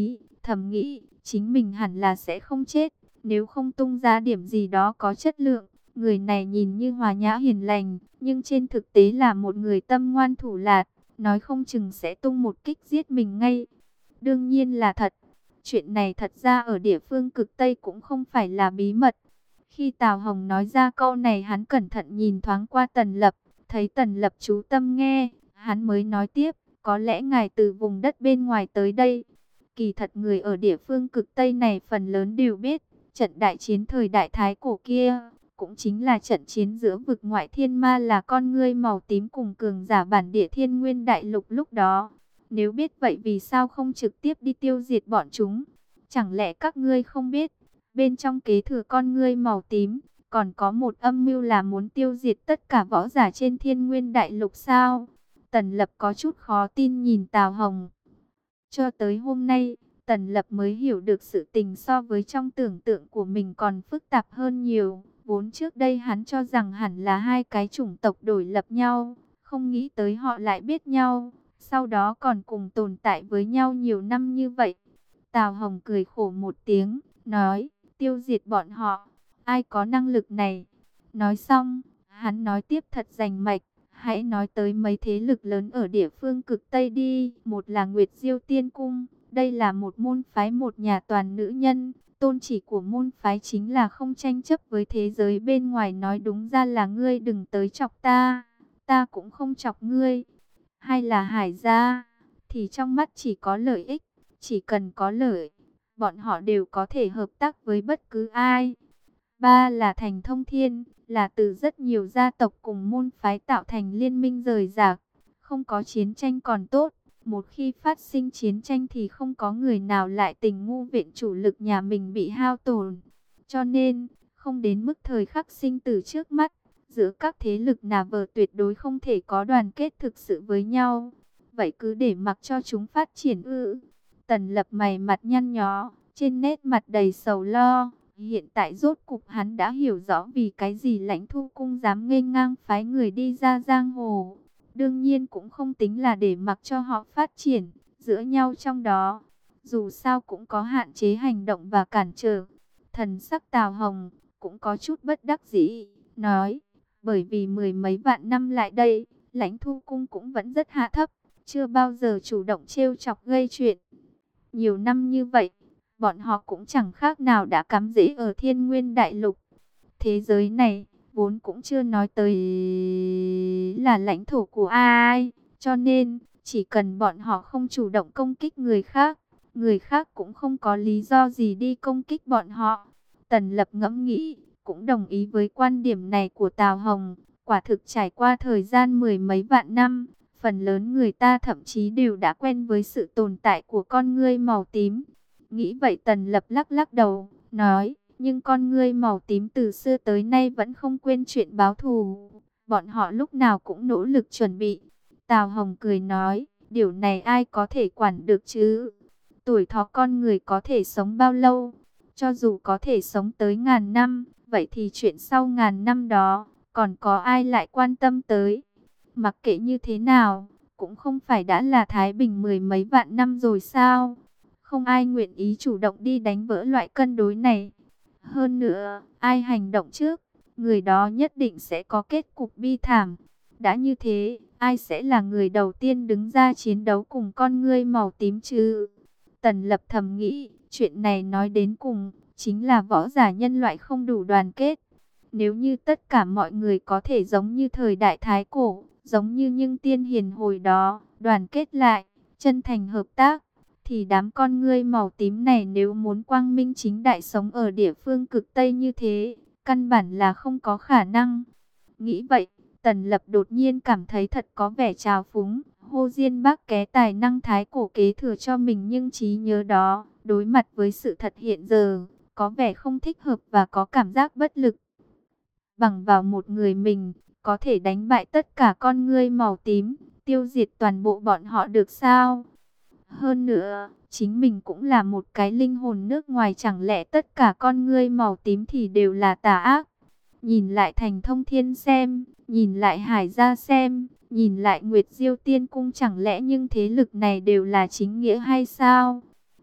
thầm nghĩ, chính mình hẳn là sẽ không chết, nếu không tung ra điểm gì đó có chất lượng. Người này nhìn như hòa nhã hiền lành, nhưng trên thực tế là một người tâm ngoan thủ lạt, nói không chừng sẽ tung một kích giết mình ngay. Đương nhiên là thật. Chuyện này thật ra ở địa phương cực Tây cũng không phải là bí mật. Khi Tào Hồng nói ra câu này, hắn cẩn thận nhìn thoáng qua Tần Lập, thấy Tần Lập chú tâm nghe, hắn mới nói tiếp, có lẽ ngài từ vùng đất bên ngoài tới đây. Kỳ thật người ở địa phương cực Tây này phần lớn đều biết, trận đại chiến thời đại Thái cổ kia, cũng chính là trận chiến giữa vực ngoại thiên ma là con ngươi màu tím cùng cường giả bản địa thiên nguyên đại lục lúc đó. Nếu biết vậy vì sao không trực tiếp đi tiêu diệt bọn chúng? Chẳng lẽ các ngươi không biết, bên trong kế thừa con ngươi màu tím, còn có một âm mưu là muốn tiêu diệt tất cả võ giả trên thiên nguyên đại lục sao? Tần Lập có chút khó tin nhìn Tào Hồng. Cho tới hôm nay, Tần Lập mới hiểu được sự tình so với trong tưởng tượng của mình còn phức tạp hơn nhiều. Vốn trước đây hắn cho rằng hẳn là hai cái chủng tộc đối lập nhau, không nghĩ tới họ lại biết nhau, sau đó còn cùng tồn tại với nhau nhiều năm như vậy. Tào Hồng cười khổ một tiếng, nói, tiêu diệt bọn họ, ai có năng lực này? Nói xong, hắn nói tiếp thật rành mạch, hãy nói tới mấy thế lực lớn ở địa phương cực Tây đi. Một là Nguyệt Diêu Tiên Cung, đây là một môn phái một nhà toàn nữ nhân. Tôn chỉ của môn phái chính là không tranh chấp với thế giới bên ngoài, nói đúng ra là ngươi đừng tới chọc ta, ta cũng không chọc ngươi. Hay là Hải gia, thì trong mắt chỉ có lợi ích, chỉ cần có lợi, bọn họ đều có thể hợp tác với bất cứ ai. Ba là Thành Thông Thiên, là từ rất nhiều gia tộc cùng môn phái tạo thành liên minh rời rạc, không có chiến tranh còn tốt. Một khi phát sinh chiến tranh thì không có người nào lại tình ngu viện chủ lực nhà mình bị hao tổn. Cho nên, không đến mức thời khắc sinh tử trước mắt, giữa các thế lực nà vờ tuyệt đối không thể có đoàn kết thực sự với nhau. Vậy cứ để mặc cho chúng phát triển ư? Tần Lập mày mặt nhăn nhó, trên nét mặt đầy sầu lo. Hiện tại rốt cục hắn đã hiểu rõ vì cái gì Lãnh Thu Cung dám nghênh ngang phái người đi ra giang hồ. Đương nhiên cũng không tính là để mặc cho họ phát triển giữa nhau trong đó. Dù sao cũng có hạn chế hành động và cản trở. Thần sắc Tào Hồng cũng có chút bất đắc dĩ, nói, bởi vì mười mấy vạn năm lại đây, Lãnh Thu Cung cũng vẫn rất hạ thấp, chưa bao giờ chủ động trêu chọc gây chuyện. Nhiều năm như vậy, bọn họ cũng chẳng khác nào đã cắm rễ ở thiên nguyên đại lục. Thế giới này vốn cũng chưa nói tới là lãnh thổ của ai, cho nên chỉ cần bọn họ không chủ động công kích người khác, người khác cũng không có lý do gì đi công kích bọn họ. Tần Lập ngẫm nghĩ, cũng đồng ý với quan điểm này của Tào Hồng. Quả thực trải qua thời gian mười mấy vạn năm, phần lớn người ta thậm chí đều đã quen với sự tồn tại của con ngươi màu tím. Nghĩ vậy Tần Lập lắc lắc đầu, nói, nhưng con ngươi màu tím từ xưa tới nay vẫn không quên chuyện báo thù. Bọn họ lúc nào cũng nỗ lực chuẩn bị. Tào Hồng cười nói, điều này ai có thể quản được chứ? Tuổi thọ con người có thể sống bao lâu? Cho dù có thể sống tới ngàn năm, vậy thì chuyện sau ngàn năm đó, còn có ai lại quan tâm tới? Mặc kệ như thế nào, cũng không phải đã là thái bình mười mấy vạn năm rồi sao? Không ai nguyện ý chủ động đi đánh vỡ loại cân đối này. Hơn nữa, ai hành động trước, người đó nhất định sẽ có kết cục bi thảm. Đã như thế, ai sẽ là người đầu tiên đứng ra chiến đấu cùng con ngươi màu tím chứ? Tần Lập thầm nghĩ, chuyện này nói đến cùng, chính là võ giả nhân loại không đủ đoàn kết. Nếu như tất cả mọi người có thể giống như thời đại Thái Cổ, giống như những tiên hiền hồi đó, đoàn kết lại, chân thành hợp tác, thì đám con ngươi màu tím này nếu muốn quang minh chính đại sống ở địa phương cực Tây như thế, căn bản là không có khả năng. Nghĩ vậy, Tần Lập đột nhiên cảm thấy thật có vẻ trào phúng. Hồ Diên Bác ké tài năng Thái Cổ kế thừa cho mình, nhưng trí nhớ đó, đối mặt với sự thật hiện giờ, có vẻ không thích hợp và có cảm giác bất lực. Bằng vào một người mình, có thể đánh bại tất cả con ngươi màu tím, tiêu diệt toàn bộ bọn họ được sao? Hơn nữa, chính mình cũng là một cái linh hồn nước ngoài, chẳng lẽ tất cả con ngươi màu tím thì đều là tà ác? Nhìn lại Thành Thông Thiên xem, nhìn lại Hải gia xem, nhìn lại Nguyệt Diêu Tiên Cung, chẳng lẽ những thế lực này đều là chính nghĩa hay sao?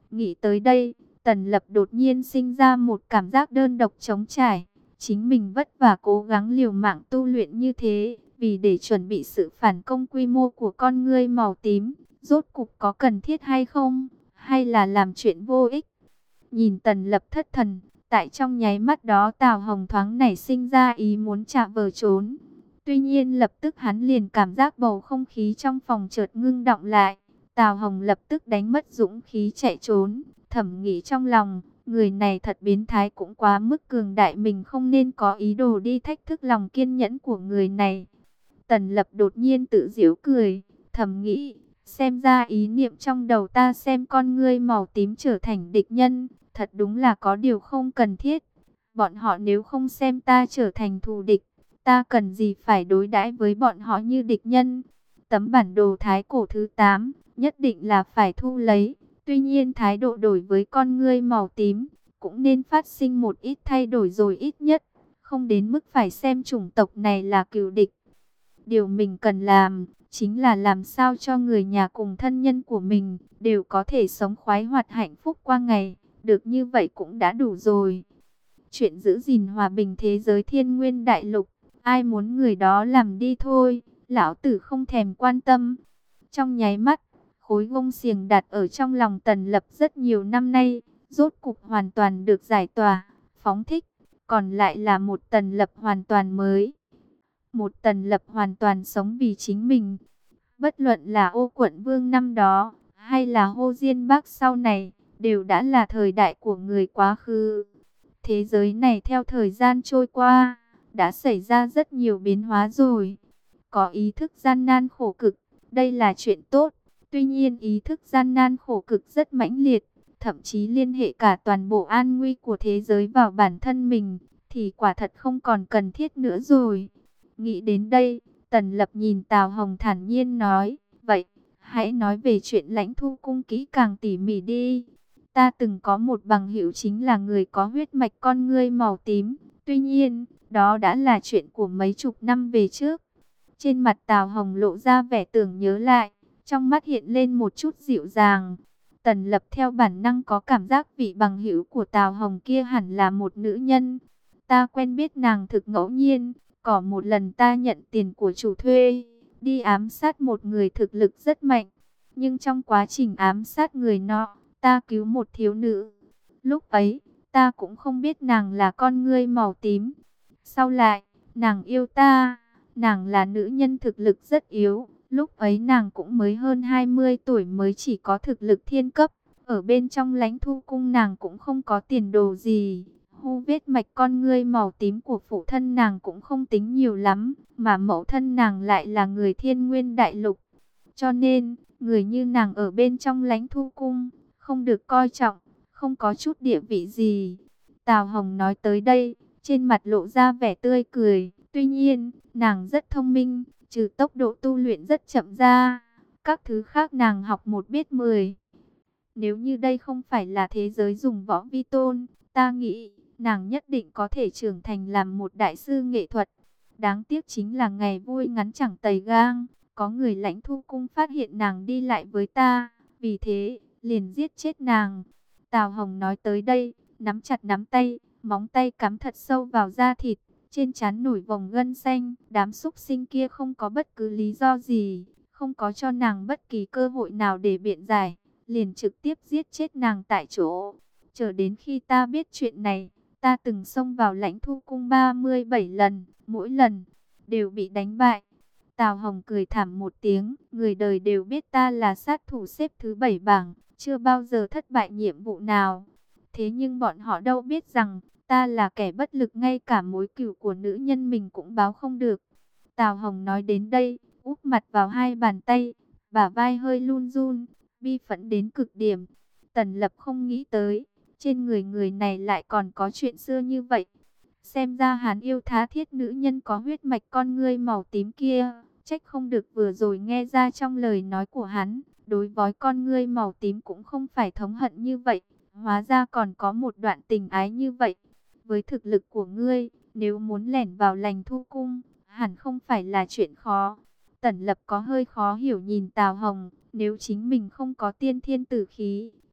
Nghĩ tới đây, Tần Lập đột nhiên sinh ra một cảm giác đơn độc trống trải. Chính mình vất vả cố gắng liều mạng tu luyện như thế, vì để chuẩn bị sự phản công quy mô của con ngươi màu tím, rốt cục có cần thiết hay không, hay là làm chuyện vô ích. Nhìn Tần Lập thất thần, tại trong nháy mắt đó Tào Hồng thoáng nảy sinh ra ý muốn trả vờ trốn. Tuy nhiên lập tức hắn liền cảm giác bầu không khí trong phòng chợt ngưng đọng lại. Tào Hồng lập tức đánh mất dũng khí chạy trốn, thầm nghĩ trong lòng, người này thật biến thái, cũng quá mức cường đại, mình không nên có ý đồ đi thách thức lòng kiên nhẫn của người này. Tần Lập đột nhiên tự giễu cười, thầm nghĩ, xem ra ý niệm trong đầu ta xem con ngươi màu tím trở thành địch nhân, thật đúng là có điều không cần thiết. Bọn họ nếu không xem ta trở thành thù địch, ta cần gì phải đối đãi với bọn họ như địch nhân. Tấm bản đồ thái cổ thứ tám, nhất định là phải thu lấy. Tuy nhiên thái độ đổi với con ngươi màu tím, cũng nên phát sinh một ít thay đổi rồi, ít nhất không đến mức phải xem chủng tộc này là cừu địch. Điều mình cần làm, chính là làm sao cho người nhà cùng thân nhân của mình, đều có thể sống khoái hoạt hạnh phúc qua ngày. Được như vậy cũng đã đủ rồi. Chuyện giữ gìn hòa bình thế giới Thiên Nguyên Đại Lục, ai muốn người đó làm đi thôi, lão tử không thèm quan tâm. Trong nháy mắt, khối gông xiềng đặt ở trong lòng Tần Lập rất nhiều năm nay, rốt cục hoàn toàn được giải tỏa, phóng thích. Còn lại là một Tần Lập hoàn toàn mới. Một Tần Lập hoàn toàn sống vì chính mình. Bất luận là Ô Quận Vương năm đó, hay là Hồ Diên Bắc sau này, đều đã là thời đại của người quá khứ. Thế giới này theo thời gian trôi qua, đã xảy ra rất nhiều biến hóa rồi. Có ý thức gian nan khổ cực, đây là chuyện tốt. Tuy nhiên ý thức gian nan khổ cực rất mãnh liệt, thậm chí liên hệ cả toàn bộ an nguy của thế giới vào bản thân mình, thì quả thật không còn cần thiết nữa rồi. Nghĩ đến đây, Tần Lập nhìn Tào Hồng thản nhiên nói, vậy, hãy nói về chuyện Lãnh Thu Cung kỹ càng tỉ mỉ đi. Ta từng có một bằng hữu chính là người có huyết mạch con ngươi màu tím. Tuy nhiên, đó đã là chuyện của mấy chục năm về trước. Trên mặt Tào Hồng lộ ra vẻ tưởng nhớ lại, trong mắt hiện lên một chút dịu dàng. Tần Lập theo bản năng có cảm giác vị bằng hữu của Tào Hồng kia hẳn là một nữ nhân. Ta quen biết nàng thực ngẫu nhiên, có một lần ta nhận tiền của chủ thuê, đi ám sát một người thực lực rất mạnh. Nhưng trong quá trình ám sát người nọ, ta cứu một thiếu nữ. Lúc ấy, ta cũng không biết nàng là con ngươi màu tím. Sau lại, nàng yêu ta. Nàng là nữ nhân thực lực rất yếu. Lúc ấy nàng cũng mới hơn hai mươi tuổi, mới chỉ có thực lực thiên cấp. Ở bên trong Lãnh Thu Cung nàng cũng không có tiền đồ gì. Hu vết mạch con ngươi màu tím của phụ thân nàng cũng không tính nhiều lắm. Mà mẫu thân nàng lại là người Thiên Nguyên Đại Lục. Cho nên, người như nàng ở bên trong Lãnh Thu Cung không được coi trọng, không có chút địa vị gì. Tào Hồng nói tới đây, trên mặt lộ ra vẻ tươi cười. Tuy nhiên, nàng rất thông minh, trừ tốc độ tu luyện rất chậm ra, các thứ khác nàng học một biết mười. Nếu như đây không phải là thế giới dùng võ vi tôn, ta nghĩ nàng nhất định có thể trưởng thành làm một đại sư nghệ thuật. Đáng tiếc chính là ngày vui ngắn chẳng tày gang, có người Lãnh Thu Cung phát hiện nàng đi lại với ta, vì thế liền giết chết nàng. Tào Hồng nói tới đây, nắm chặt nắm tay, móng tay cắm thật sâu vào da thịt, trên trán nổi vòng gân xanh. Đám súc sinh kia không có bất cứ lý do gì, không có cho nàng bất kỳ cơ hội nào để biện giải, liền trực tiếp giết chết nàng tại chỗ. Chờ đến khi ta biết chuyện này, ta từng xông vào Lãnh Thu Cung ba mươi bảy lần, mỗi lần đều bị đánh bại. Tào Hồng cười thảm một tiếng, người đời đều biết ta là sát thủ xếp thứ bảy bảng, chưa bao giờ thất bại nhiệm vụ nào. Thế nhưng bọn họ đâu biết rằng, ta là kẻ bất lực, ngay cả mối cừu của nữ nhân mình cũng báo không được. Tào Hồng nói đến đây, úp mặt vào hai bàn tay, bả vai hơi run run, bi phẫn đến cực điểm. Tần Lập không nghĩ tới, trên người người này lại còn có chuyện xưa như vậy. Xem ra hắn yêu tha thiết nữ nhân có huyết mạch con ngươi màu tím kia. Trách không được vừa rồi nghe ra trong lời nói của hắn, đối với con ngươi màu tím cũng không phải thống hận như vậy. Hóa ra còn có một đoạn tình ái như vậy. Với thực lực của ngươi, nếu muốn lẻn vào Lãnh Thu Cung, hẳn không phải là chuyện khó. Tần Lập có hơi khó hiểu nhìn Tào Hồng, nếu chính mình không có tiên thiên tử khí,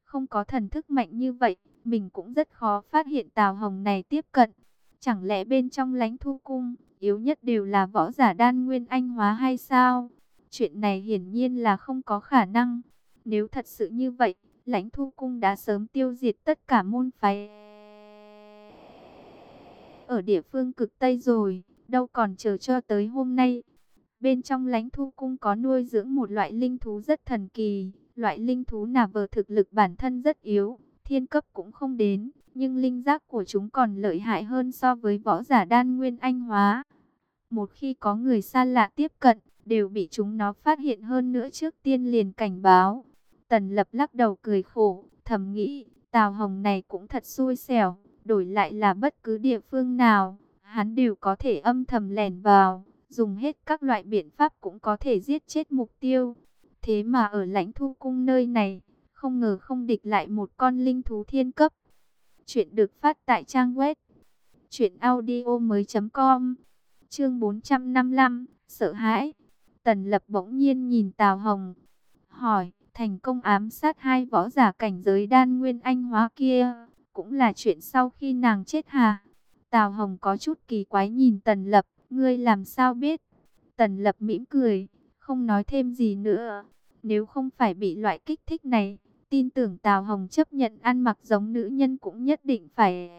Không có thần thức mạnh như vậy, mình cũng rất khó phát hiện Tào Hồng này tiếp cận. Chẳng lẽ bên trong Lãnh Thu Cung, yếu nhất đều là võ giả đan nguyên anh hóa hay sao? Chuyện này hiển nhiên là không có khả năng. Nếu thật sự như vậy, Lãnh Thu Cung đã sớm tiêu diệt tất cả môn phái ở địa phương cực Tây rồi, đâu còn chờ cho tới hôm nay. Bên trong Lãnh Thu Cung có nuôi dưỡng một loại linh thú rất thần kỳ. Loại linh thú nà vờ thực lực bản thân rất yếu, thiên cấp cũng không đến, nhưng linh giác của chúng còn lợi hại hơn so với võ giả đan nguyên anh hóa. Một khi có người xa lạ tiếp cận, đều bị chúng nó phát hiện, hơn nữa trước tiên liền cảnh báo. Tần Lập lắc đầu cười khổ, thầm nghĩ, Tào Hồng này cũng thật xui xẻo, đổi lại là bất cứ địa phương nào, hắn đều có thể âm thầm lẻn vào, dùng hết các loại biện pháp cũng có thể giết chết mục tiêu. Thế mà ở Lãnh Thu Cung nơi này, không ngờ không địch lại một con linh thú thiên cấp. Chuyện được phát tại trang web truyện audio mới chấm com. Chương bốn trăm năm mươi lăm, sợ hãi. Tần Lập bỗng nhiên nhìn Tào Hồng, hỏi, thành công ám sát hai võ giả cảnh giới đan nguyên anh hóa kia, cũng là chuyện sau khi nàng chết hả? Tào Hồng có chút kỳ quái nhìn Tần Lập, ngươi làm sao biết? Tần Lập mỉm cười, không nói thêm gì nữa. Nếu không phải bị loại kích thích này, tin tưởng Tào Hồng chấp nhận ăn mặc giống nữ nhân cũng nhất định phải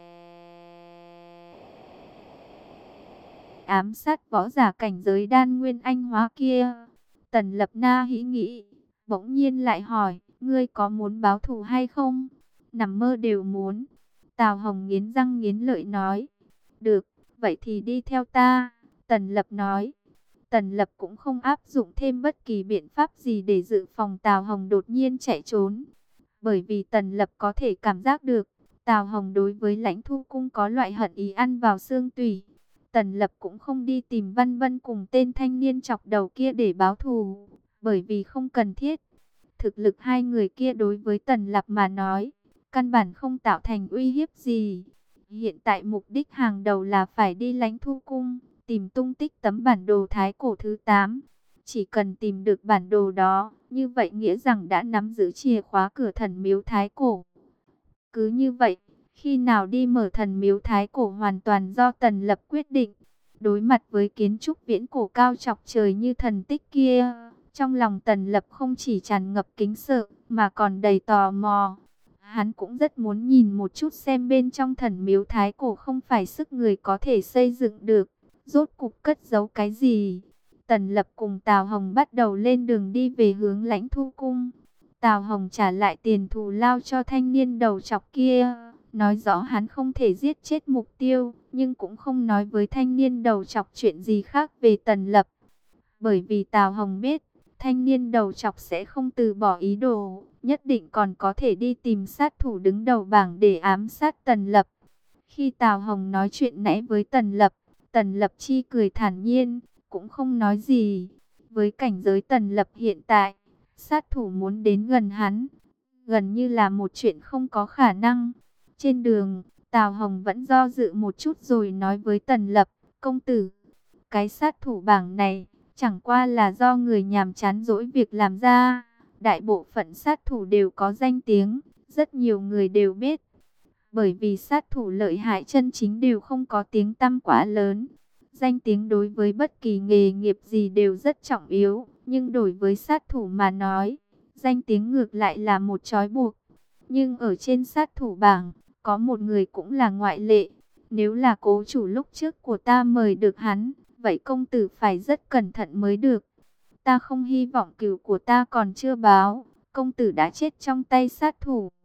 ám sát võ giả cảnh giới đan nguyên anh hóa kia. Tần Lập na hĩ nghĩ, bỗng nhiên lại hỏi, ngươi có muốn báo thù hay không? Nằm mơ đều muốn. Tào Hồng nghiến răng nghiến lợi nói, được, vậy thì đi theo ta. Tần Lập nói. Tần Lập cũng không áp dụng thêm bất kỳ biện pháp gì để dự phòng Tào Hồng đột nhiên chạy trốn. Bởi vì Tần Lập có thể cảm giác được, Tào Hồng đối với Lãnh Thu Cung có loại hận ý ăn vào xương tủy. Tần Lập cũng không đi tìm Văn Vân cùng tên thanh niên chọc đầu kia để báo thù, bởi vì không cần thiết. Thực lực hai người kia đối với Tần Lập mà nói, căn bản không tạo thành uy hiếp gì. Hiện tại mục đích hàng đầu là phải đi Lãnh Thu Cung, tìm tung tích tấm bản đồ Thái Cổ thứ tám. Chỉ cần tìm được bản đồ đó, như vậy nghĩa rằng đã nắm giữ chìa khóa cửa thần miếu Thái Cổ. Cứ như vậy, khi nào đi mở thần miếu Thái Cổ hoàn toàn do Tần Lập quyết định. Đối mặt với kiến trúc viễn cổ cao chọc trời như thần tích kia, trong lòng Tần Lập không chỉ tràn ngập kính sợ, mà còn đầy tò mò. Hắn cũng rất muốn nhìn một chút xem bên trong thần miếu Thái Cổ không phải sức người có thể xây dựng được, rốt cục cất giấu cái gì. Tần Lập cùng Tào Hồng bắt đầu lên đường đi về hướng Lãnh Thu Cung. Tào Hồng trả lại tiền thù lao cho thanh niên đầu chọc kia, nói rõ hắn không thể giết chết mục tiêu, nhưng cũng không nói với thanh niên đầu chọc chuyện gì khác về Tần Lập. Bởi vì Tào Hồng biết, thanh niên đầu chọc sẽ không từ bỏ ý đồ, nhất định còn có thể đi tìm sát thủ đứng đầu bảng để ám sát Tần Lập. Khi Tào Hồng nói chuyện nãy với Tần Lập, Tần Lập chi cười thản nhiên, cũng không nói gì. Với cảnh giới Tần Lập hiện tại, sát thủ muốn đến gần hắn, gần như là một chuyện không có khả năng. Trên đường, Tào Hồng vẫn do dự một chút rồi nói với Tần Lập, công tử, cái sát thủ bảng này, chẳng qua là do người nhàm chán dỗi việc làm ra. Đại bộ phận sát thủ đều có danh tiếng, rất nhiều người đều biết. Bởi vì sát thủ lợi hại chân chính đều không có tiếng tăm quá lớn. Danh tiếng đối với bất kỳ nghề nghiệp gì đều rất trọng yếu, nhưng đối với sát thủ mà nói, danh tiếng ngược lại là một trói buộc. Nhưng ở trên sát thủ bảng, có một người cũng là ngoại lệ. Nếu là cố chủ lúc trước của ta mời được hắn, vậy công tử phải rất cẩn thận mới được. Ta không hy vọng cừu của ta còn chưa báo, công tử đã chết trong tay sát thủ.